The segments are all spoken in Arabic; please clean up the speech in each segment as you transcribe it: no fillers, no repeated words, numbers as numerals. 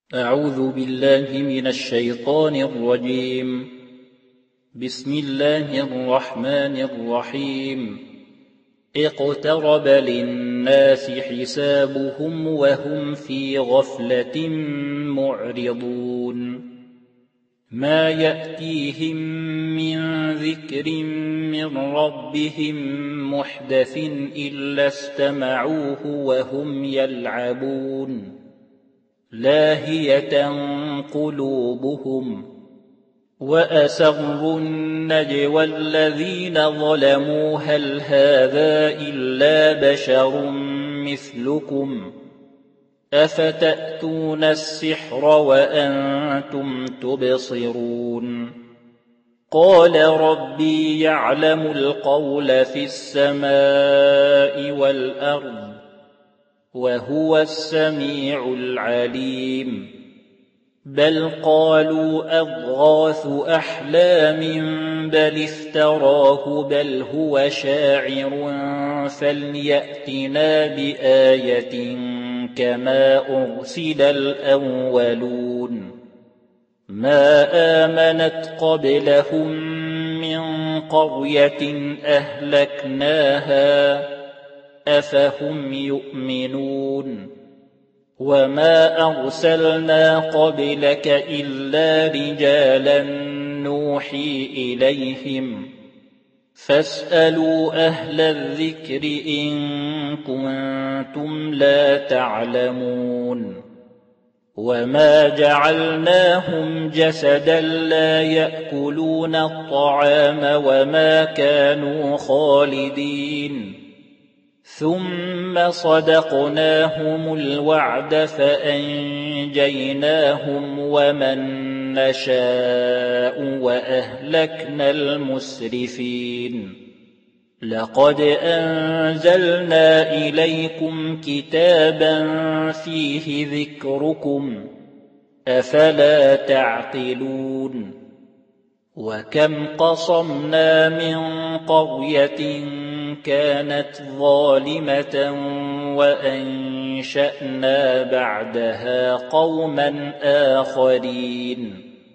أعوذ بالله من الشيطان الرجيم. بسم الله الرحمن الرحيم. اقترب للناس حسابهم وهم في غفلة معرضون. ما يأتيهم من ذكر من ربهم محدث إلا استمعوه وهم يلعبون. لاهية قلوبهم وأسروا النجوى الذين ظلموا هل هذا إلا بشر مثلكم أفتأتون السحر وأنتم تبصرون. قال ربي يعلم القول في السماء والأرض وهو السميع العليم. بل قالوا أضغاث أحلام بل افتراه بل هو شاعر فليأتنا بآية كما أرسل الأولون. ما آمنت قبلهم من قرية أهلكناها أفهم يؤمنون. وما أرسلنا قبلك إلا رجالا نوحي إليهم فاسألوا أهل الذكر إن كنتم لا تعلمون. وما جعلناهم جسدا لا يأكلون الطعام وما كانوا خالدين ثم صدقناهم الوعد فأنجيناهم ومن نشاء وأهلكنا المسرفين. لقد أنزلنا إليكم كتابا فيه ذكركم أفلا تعقلون. وكم قصمنا من قرية كانت ظالمة وأنشأنا بعدها قوما آخرين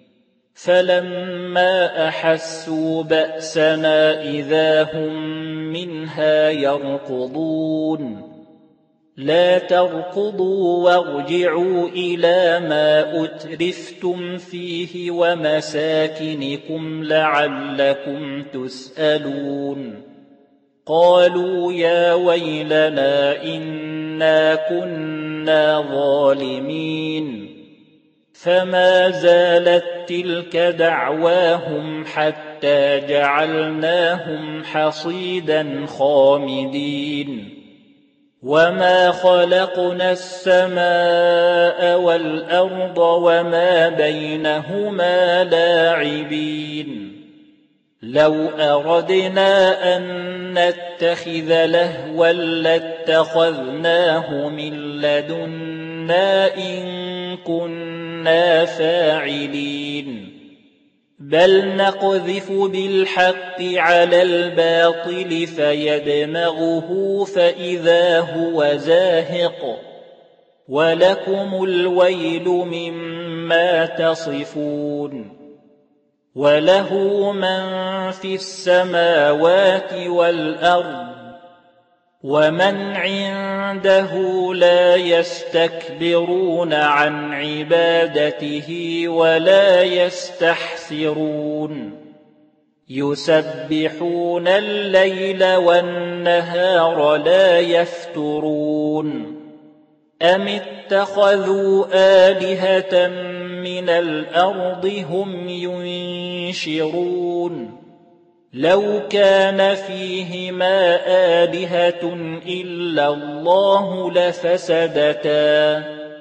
فلما أحسوا بأسنا إذا هم منها يركضون. لا تركضوا وارجعوا إلى ما أترفتم فيه ومساكنكم لعلكم تسألون. قالوا يا ويلنا إنا كنا ظالمين. فما زالت تلك دعواهم حتى جعلناهم حصيدا خامدين. وما خلقنا السماء والأرض وما بينهما لاعبين. لو أردنا أن نتخذ لهوا لاتخذناه من لدنا إن كنا فاعلين. بل نقذف بالحق على الباطل فيدمغه فإذا هو زاهق ولكم الويل مما تصفون. وله من في السماوات والأرض ومن عنده لا يستكبرون عن عبادته ولا يستحسرون. يسبحون الليل والنهار لا يفترون. أم اتخذوا آلهة من الأرض هم ينشرون. لو كان فيهما آلهة إلا الله لفسدتا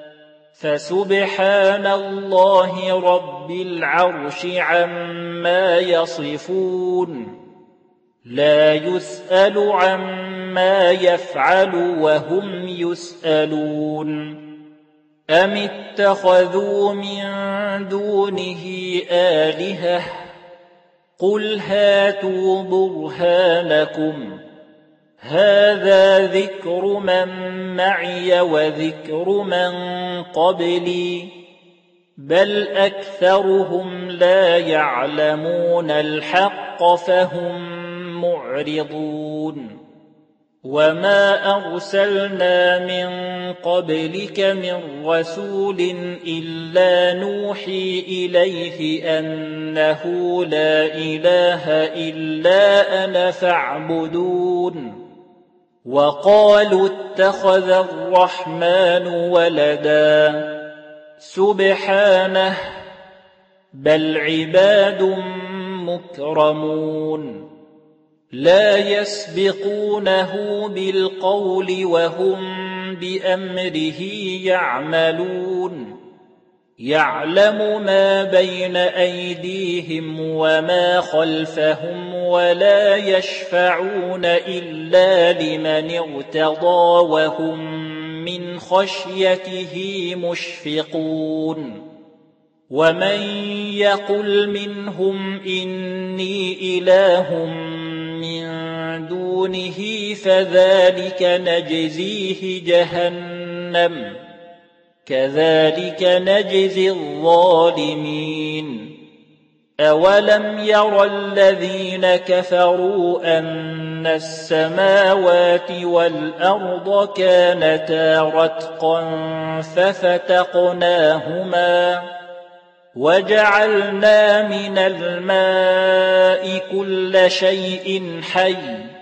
فسبحان الله رب العرش عما يصفون. لا يسأل عما يفعل وهم يسألون. أم اتخذوا من دونه آلهة قل هاتوا برهانكم هذا ذكر من معي وذكر من قبلي بل أكثرهم لا يعلمون الحق فهم معرضون وما أرسلنا من قبلك من رسول إلا نوحي إليه أنه لا إله إلا أنا فاعبدون وقالوا اتخذ الرحمن ولدا سبحانه بل عباد مكرمون لا يسبقونه بالقول وهم بأمره يعملون يعلم ما بين أيديهم وما خلفهم ولا يشفعون إلا لمن ارتضى وهم من خشيته مشفقون ومن يقل منهم إني إله من دونه فذلك نجزيه جهنم كذلك نجزي الظالمين أولم ير الذين كفروا أن السماوات والأرض كانتا رتقا ففتقناهما وجعلنا من الماء كل شيء حي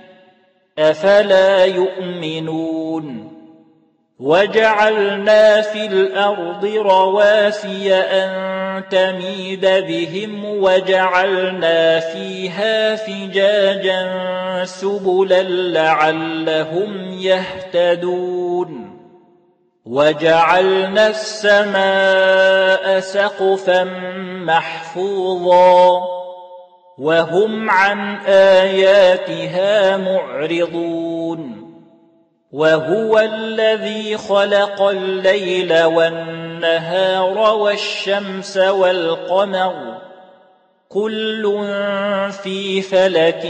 أفلا يؤمنون وجعلنا في الأرض رواسي أن تميد بهم وجعلنا فيها فجاجا سبلا لعلهم يهتدون وجعلنا السماء سقفا محفوظا وهم عن آياتها معرضون وهو الذي خلق الليل والنهار والشمس والقمر كل في فلك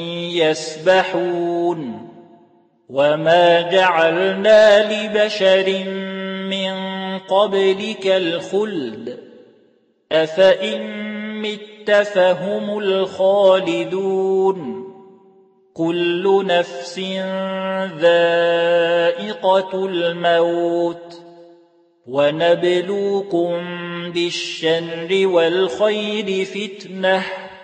يسبحون وما جعلنا لبشر من قبلك الخلد أفإن مت فهم الخالدون كل نفس ذائقة الموت ونبلوكم بالشر والخير فتنة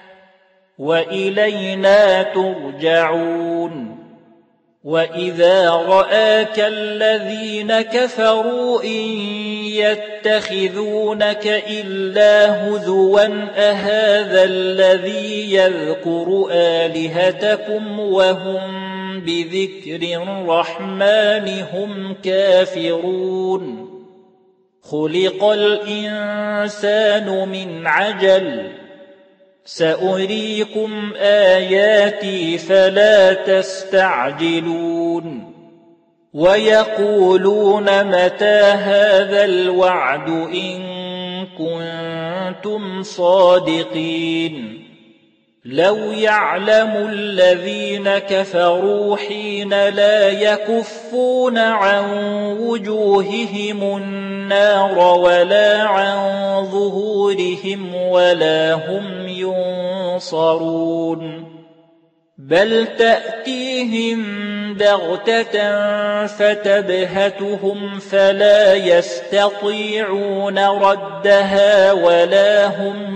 وإلينا ترجعون وإذا رآك الذين كفروا إن يتخذونك إلا هزوا أهذا الذي يذكر آلهتكم وهم بذكر الرحمن هم كافرون خلق الإنسان من عجل سأريكم آياتي فلا تستعجلون ويقولون متى هذا الوعد إن كنتم صادقين لو يعلم الذين كفروا حين لا يكفون عن وجوههم النار ولا عن ظهورهم ولا هم ينصرون بل تأتيهم بغتة فتبهتهم فلا يستطيعون ردها ولا هم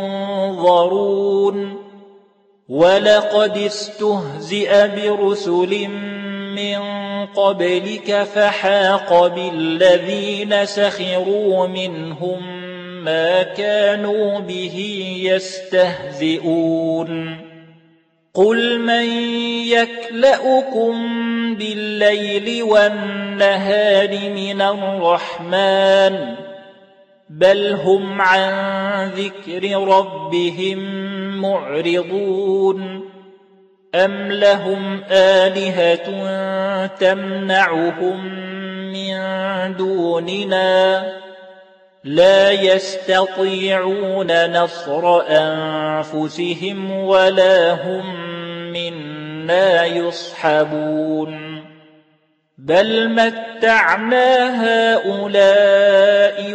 ينظرون ولقد استهزئ برسل من قبلك فحاق بالذين سخروا منهم ما كانوا به يستهزئون قل من يكلؤكم بالليل والنهار من الرحمن بل هم عن ذكر ربهم معرضون أم لهم آلهة تمنعهم من دوننا لا يستطيعون نصر أنفسهم ولا هم منا يصحبون بل متعنا هؤلاء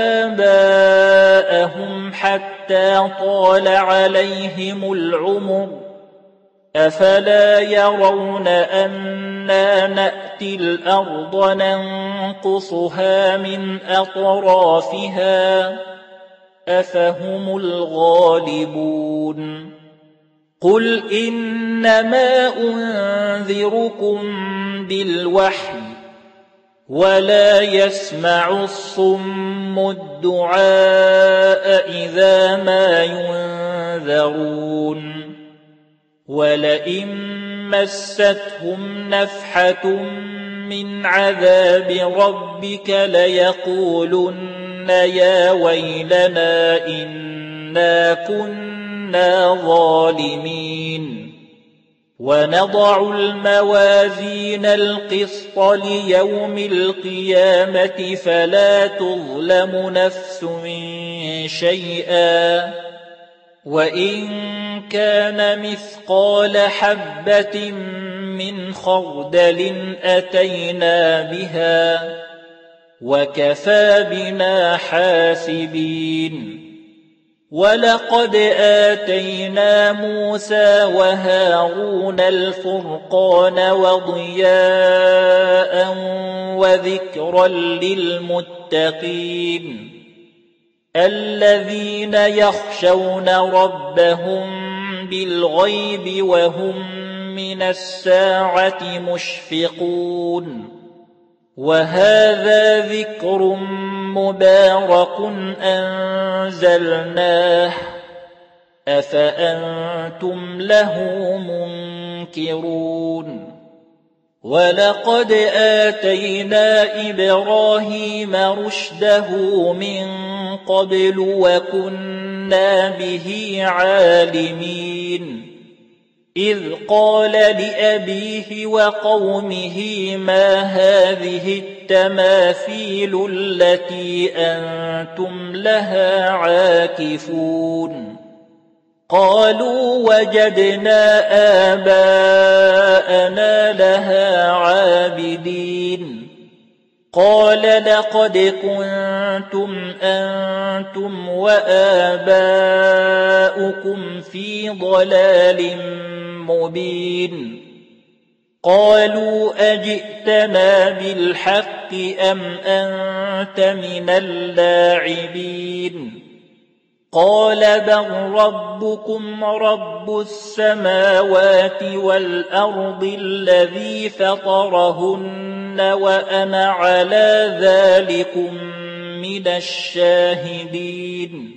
وآباءهم حتى طال عليهم العمر أفلا يرون أنا نأتي الأرض ننقصها من أطرافها أفهم الغالبون قل إنما أنذركم بالوحي ولا يسمع الصم الدعاء إذا ما ينذرون ولئن مستهم نفحة من عذاب ربك ليقولن يا ويلنا إنا كنا ظالمين ونضع الموازين القسط ليوم القيامة فلا تظلم نفس شيئا وإن كان مثقال حبة من خردل أتينا بها وكفى بنا حاسبين ولقد آتينا موسى وهارون الفرقان وضياء وذكرا للمتقين الذين يخشون ربهم بالغيب وهم من الساعة مشفقون وهذا ذكر مبارك أنزلناه أفأنتم له منكرون ولقد آتينا إبراهيم رشده من قبل وكنا به عالمين إذ قال لأبيه وقومه ما هذه التماثيل التي أنتم لها عاكفون قالوا وجدنا آباءنا لها عابدين قال لقد كنتم أنتم وآباؤكم في ضلال مبين قالوا أجئتنا بالحق أم أنت من اللاعبين قال بل ربكم رب السماوات والأرض الذي فطرهن وأنا على ذلكم من الشاهدين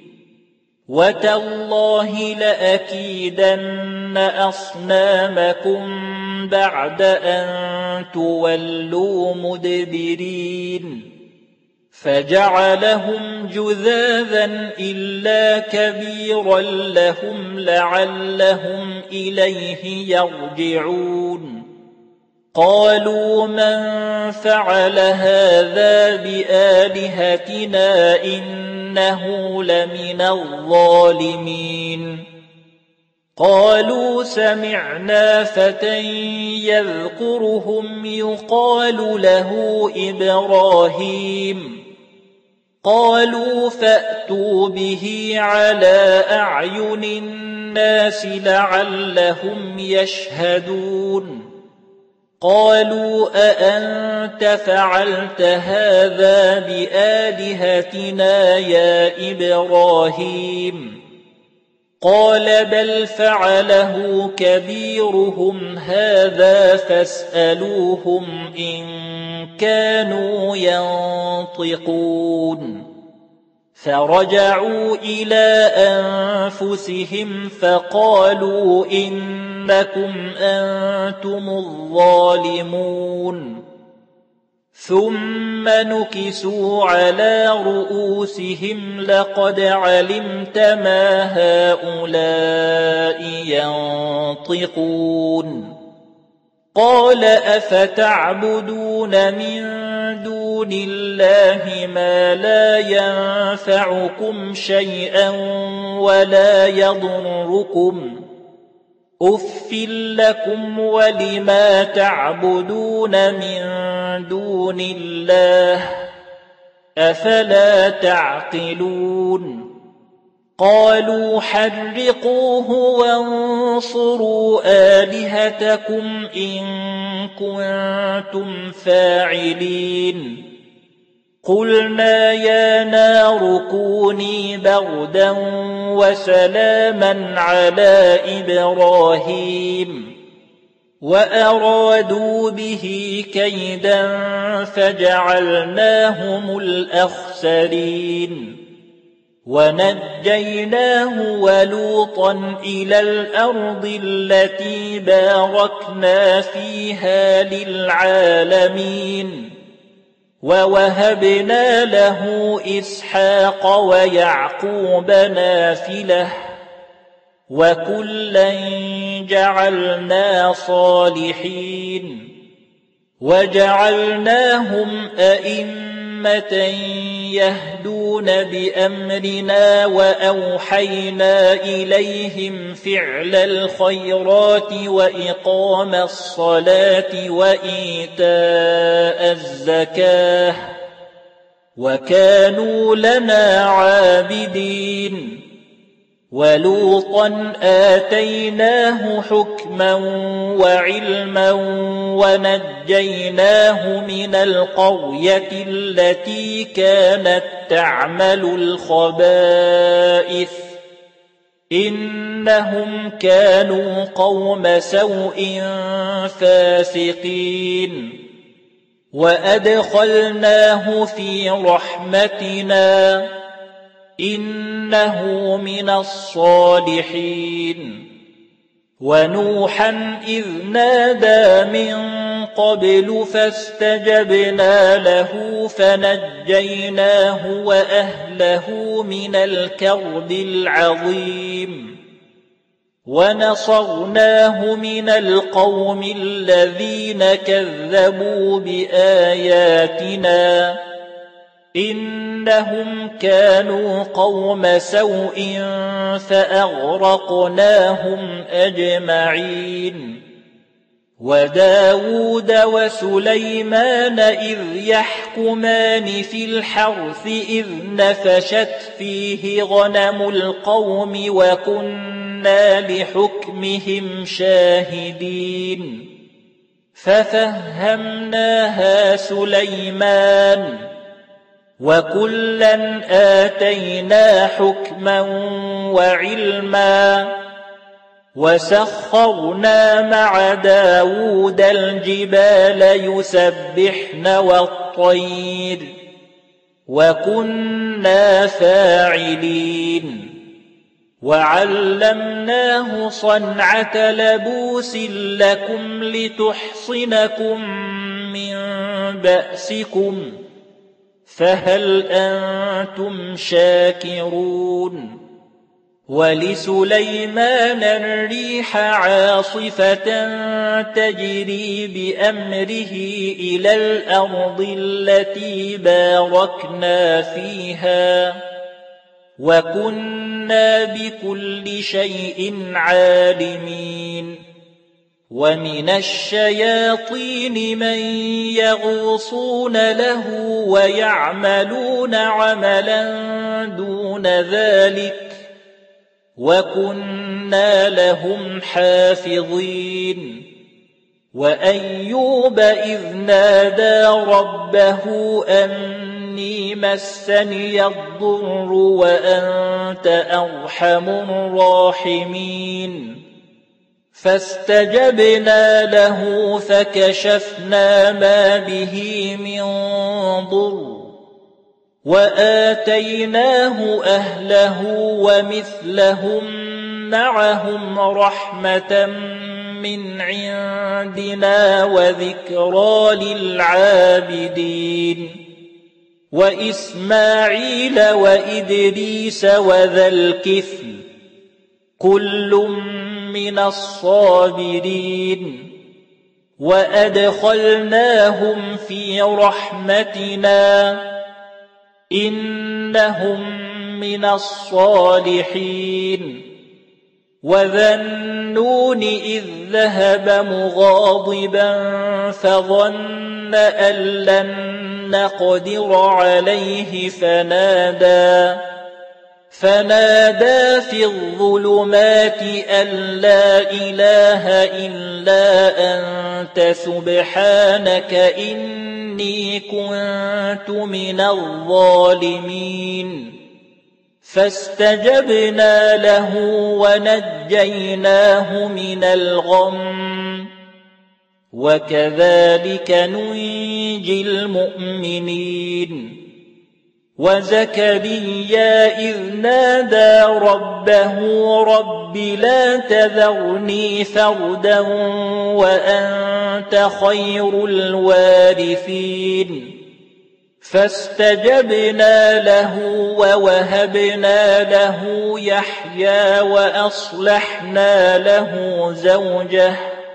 وتالله لأكيدن أصنامكم بعد أن تولوا مدبرين فجعلهم جذاذا إلا كبيرا لهم لعلهم إليه يرجعون قالوا من فعل هذا بآلهتنا إنه لمن الظالمين قالوا سمعنا فتى يذكرهم يقال له إبراهيم قالوا فأتوا به على أعين الناس لعلهم يشهدون قالوا أأنت فعلت هذا بآلهتنا يا إبراهيم قال بل فعله كبيرهم هذا فاسألوهم إن كانوا ينطقون فرجعوا إلى أنفسهم فقالوا إنكم أنتم الظالمون ثم نكسوا على رؤوسهم لقد علمت ما هؤلاء ينطقون قال أفتعبدون من دون الله ما لا ينفعكم شيئا ولا يضركم أف لكم ولما تعبدون من دون الله أفلا تعقلون قالوا حرقوه وانصروا آلهتكم إن كنتم فاعلين قلنا يا نار كوني بردا وسلاما على إبراهيم وأرادوا به كيدا فجعلناهم الأخسرين ونجيناه ولوطا إلى الأرض التي باركنا فيها للعالمين ووهبنا له إسحاق ويعقوب نافلة وكلا جعلنا صالحين وجعلناهم أئمة يهدون بأمرنا وأوحينا إليهم فعل الخيرات وإقام الصلاة وإيتاء الزكاة وكانوا لنا عابدين ولوطا آتيناه حكما وعلما ونجيناه من القرية التي كانت تعمل الخبائث إنهم كانوا قوم سوء فاسقين وأدخلناه في رحمتنا إنه من الصالحين ونوحا إذ نادى من قبل فاستجبنا له فنجيناه وأهله من الكرب العظيم ونصرناه من القوم الذين كذبوا بآياتنا إنهم كانوا قوم سوء فأغرقناهم أجمعين وداود وسليمان إذ يحكمان في الحرث إذ نفشت فيه غنم القوم وكنا لحكمهم شاهدين ففهمناها سليمان وكلا آتينا حكما وعلما وسخرنا مع داود الجبال يسبحن والطير وكنا فاعلين وعلمناه صنعة لبوس لكم لتحصنكم من بأسكم فهل أنتم شاكرون ولسليمان الريح عاصفة تجري بأمره إلى الأرض التي باركنا فيها وكنا بكل شيء عالمين ومن الشياطين من يغوصون له ويعملون عملا دون ذلك وكنا لهم حافظين وأيوب إذ نادى ربه أني مسني الضر وأنت أرحم الراحمين فاستجبنا له فكشفنا ما به من ضر وآتيناه أهله ومثلهم معهم رحمة من عندنا وذكرى للعابدين وإسماعيل وإدريس وذا الكفل كل من الصابرين وأدخلناهم في رحمتنا إنهم من الصالحين وذا النون إذ ذهب مغاضبا فظن أن لن نقدر عليه فنادى في الظلمات أن لا إله إلا أنت سبحانك إني كنت من الظالمين فاستجبنا له ونجيناه من الغم وكذلك ننجي المؤمنين وزكريا إذ نادى ربه رب لا تذرني فردا وأنت خير الوارثين فاستجبنا له ووهبنا له يحيى وأصلحنا له زوجه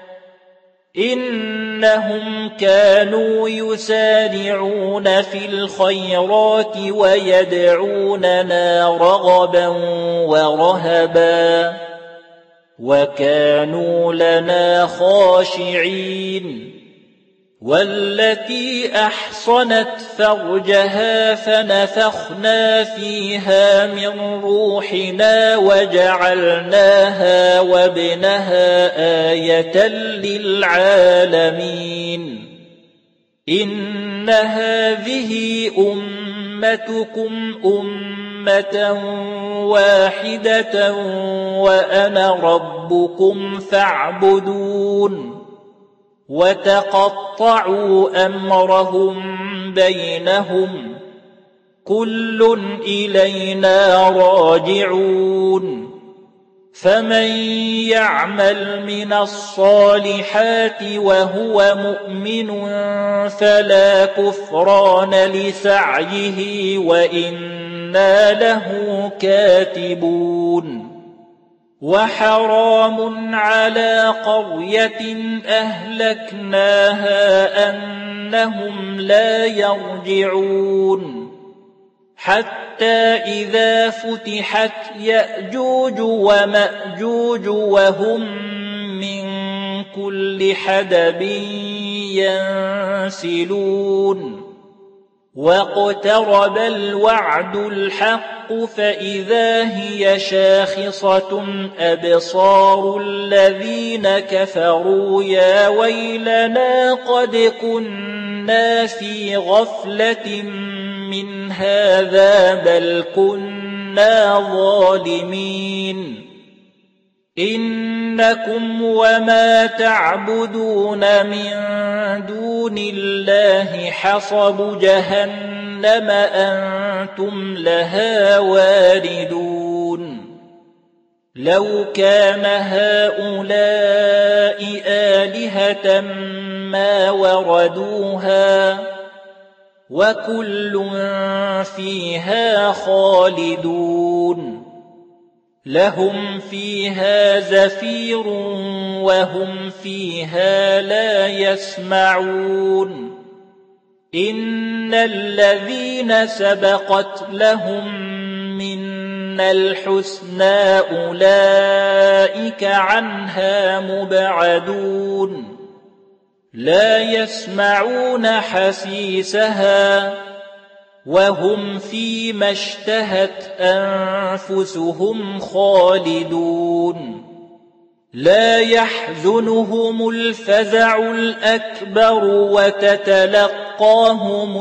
إنهم كانوا يسارعون في الخيرات ويدعوننا رغبا ورهبا وكانوا لنا خاشعين والتي أحصنت فرجها فنفخنا فيها من روحنا وجعلناها وابنها آية للعالمين إن هذه أمتكم أمة واحدة وأنا ربكم فاعبدون وتقطعوا أمرهم بينهم كل إلينا راجعون فمن يعمل من الصالحات وهو مؤمن فلا كفران لسعيه وإنا له كاتبون وحرام على قرية أهلكناها أنهم لا يرجعون حتى إذا فتحت يأجوج ومأجوج وهم من كل حدب ينسلون واقترب الوعد الحق فإذا هي شاخصة أبصار الذين كفروا يا ويلنا قد كنا في غفلة من هذا بل كنا ظالمين إنكم وما تعبدون من دون الله حصب جهنم أنتم لها واردون لو كان هؤلاء آلهة ما وردوها وكل فيها خالدون لهم فيها زفير وهم فيها لا يسمعون إن الذين سبقت لهم منا الحسنى أولئك عنها مبعدون لا يسمعون حسيسها وهم فيما اشتهت أنفسهم خالدون لا يحزنهم الفزع الأكبر وتتلقاهم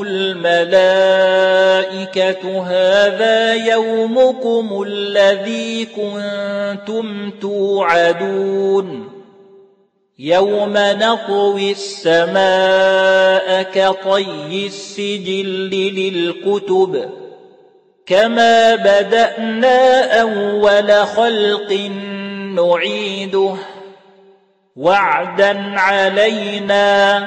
الملائكة هذا يومكم الذي كنتم توعدون يوم نطوي السماء كطي السجل للكتب كما بدأنا أول خلق نعيده وعدا علينا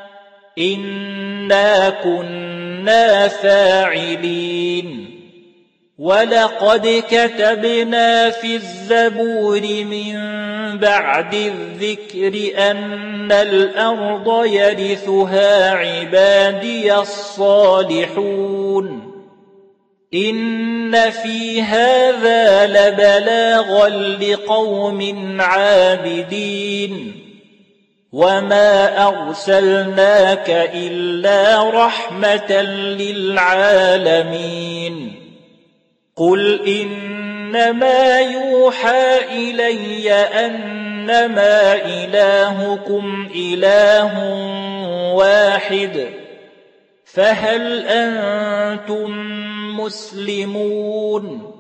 إنا كنا فاعلين ولقد كتبنا في الزبور من بعد الذكر أن الأرض يرثها عبادي الصالحون إن في هذا لبلاغا لقوم عابدين وما أرسلناك إلا رحمة للعالمين قل إنما يوحى إلي أنما إلهكم إله واحد فهل أنتم مسلمون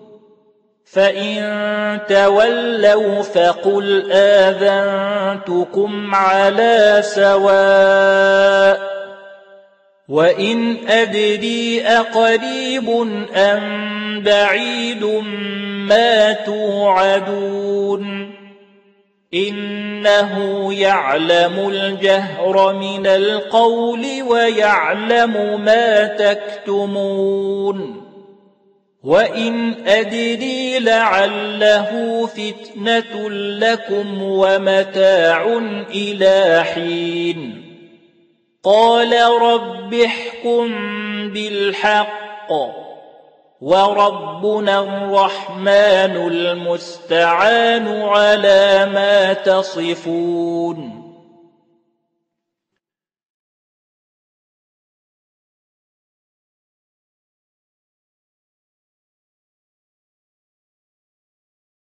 فإن تولوا فقل آذنتكم على سواء وإن أدري أقريب أم بعيد ما توعدون إنه يعلم الجهر من القول ويعلم ما تكتمون وإن أدري لعله فتنة لكم ومتاع إلى حين قال رب احكم بالحق وربنا الرحمن المستعان على ما تصفون